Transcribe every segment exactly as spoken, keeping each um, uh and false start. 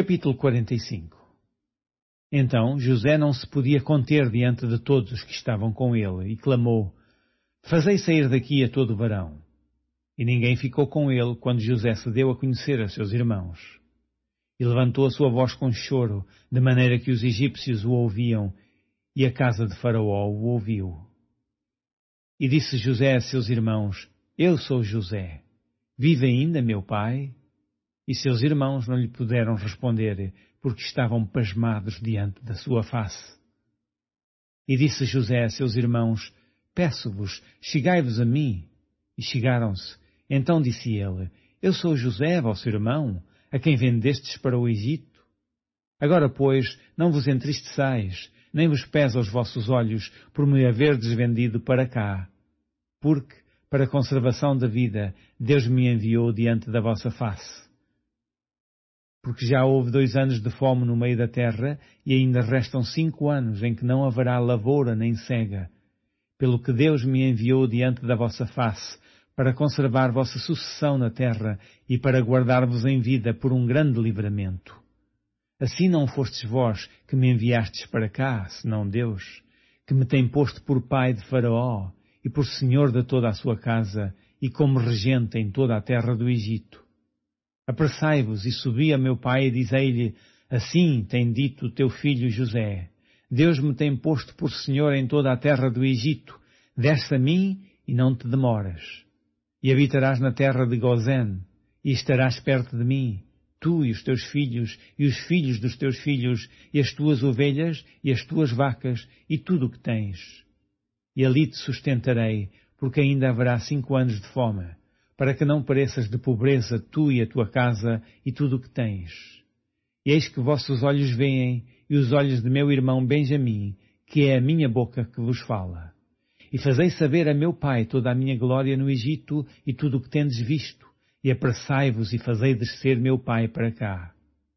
Capítulo quarenta e cinco. Então José não se podia conter diante de todos os que estavam com ele, e clamou: Fazei sair daqui a todo varão. E ninguém ficou com ele quando José se deu a conhecer a seus irmãos. E levantou a sua voz com choro, de maneira que os egípcios o ouviam, e a casa de Faraó o ouviu. E disse José a seus irmãos: Eu sou José. Vive ainda meu pai? E seus irmãos não lhe puderam responder, porque estavam pasmados diante da sua face. E disse José a seus irmãos: Peço-vos, chegai-vos a mim. E chegaram-se. Então disse ele: Eu sou José, vosso irmão, a quem vendestes para o Egito. Agora, pois, não vos entristeçais, nem vos pesa os vossos olhos por me haverdes vendido para cá. Porque, para a conservação da vida, Deus me enviou diante da vossa face. Porque já houve dois anos de fome no meio da terra, e ainda restam cinco anos em que não haverá lavoura nem cega. Pelo que Deus me enviou diante da vossa face, para conservar vossa sucessão na terra e para guardar-vos em vida por um grande livramento. Assim não fostes vós que me enviastes para cá, senão Deus, que me tem posto por pai de Faraó e por senhor de toda a sua casa e como regente em toda a terra do Egito. Apressai-vos e subi a meu pai e dizei-lhe: Assim tem dito o teu filho José: Deus me tem posto por senhor em toda a terra do Egito. Desce a mim e não te demoras. E habitarás na terra de Gozém, e estarás perto de mim, tu e os teus filhos, e os filhos dos teus filhos, e as tuas ovelhas, e as tuas vacas, e tudo o que tens. E ali te sustentarei, porque ainda haverá cinco anos de fome, para que não pareças de pobreza tu e a tua casa, e tudo o que tens. E eis que vossos olhos veem, e os olhos de meu irmão Benjamim, que é a minha boca que vos fala. E fazei saber a meu pai toda a minha glória no Egito e tudo o que tendes visto, e apressai-vos e fazei descer meu pai para cá.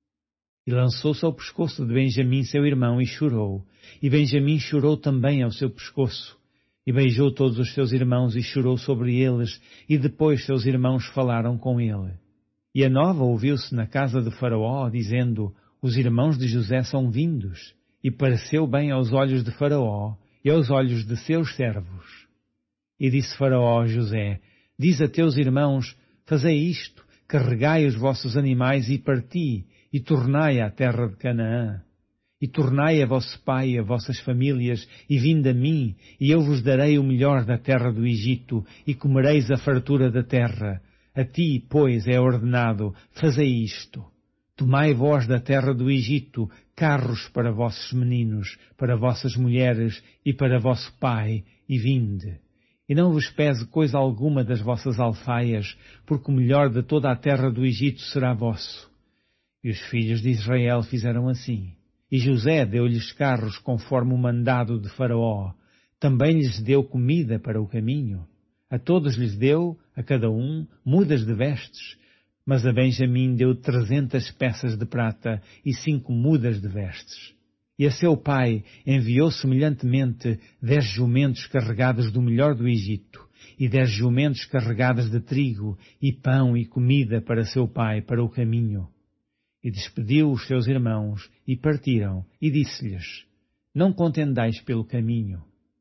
E lançou-se ao pescoço de Benjamim seu irmão e chorou, e Benjamim chorou também ao seu pescoço, e beijou todos os seus irmãos e chorou sobre eles, e depois seus irmãos falaram com ele. E a nova ouviu-se na casa de Faraó, dizendo: Os irmãos de José são vindos, e pareceu bem aos olhos de Faraó, e aos olhos de seus servos. E disse Faraó a José: Diz a teus irmãos: Fazei isto, carregai os vossos animais e parti, e tornai à terra de Canaã. E tornai a vosso pai e a vossas famílias, e vinde a mim, e eu vos darei o melhor da terra do Egito, e comereis a fartura da terra. A ti, pois, é ordenado: fazei isto. Tomai vós da terra do Egito carros para vossos meninos, para vossas mulheres e para vosso pai, e vinde. E não vos pese coisa alguma das vossas alfaias, porque o melhor de toda a terra do Egito será vosso. E os filhos de Israel fizeram assim. E José deu-lhes carros conforme o mandado de Faraó. Também lhes deu comida para o caminho. A todos lhes deu, a cada um, mudas de vestes. Mas a Benjamim deu trezentas peças de prata e cinco mudas de vestes. E a seu pai enviou semelhantemente dez jumentos carregados do melhor do Egito, e dez jumentos carregadas de trigo, e pão e comida para seu pai para o caminho. E despediu os seus irmãos, e partiram, e disse-lhes: Não contendais pelo caminho.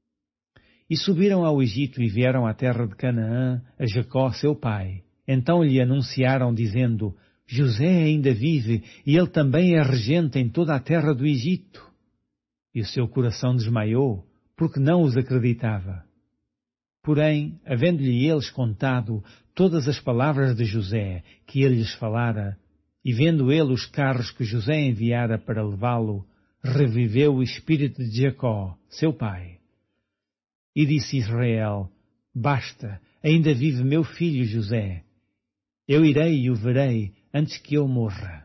E subiram ao Egito e vieram à terra de Canaã, a Jacó seu pai. Então lhe anunciaram, dizendo: José ainda vive, e ele também é regente em toda a terra do Egito. E o seu coração desmaiou, porque não os acreditava. Porém, havendo-lhe eles contado todas as palavras de José que ele lhes falara, e vendo ele os carros que José enviara para levá-lo, reviveu o espírito de Jacó, seu pai. E disse Israel: Basta, ainda vive meu filho José. Eu irei e o verei antes que eu morra.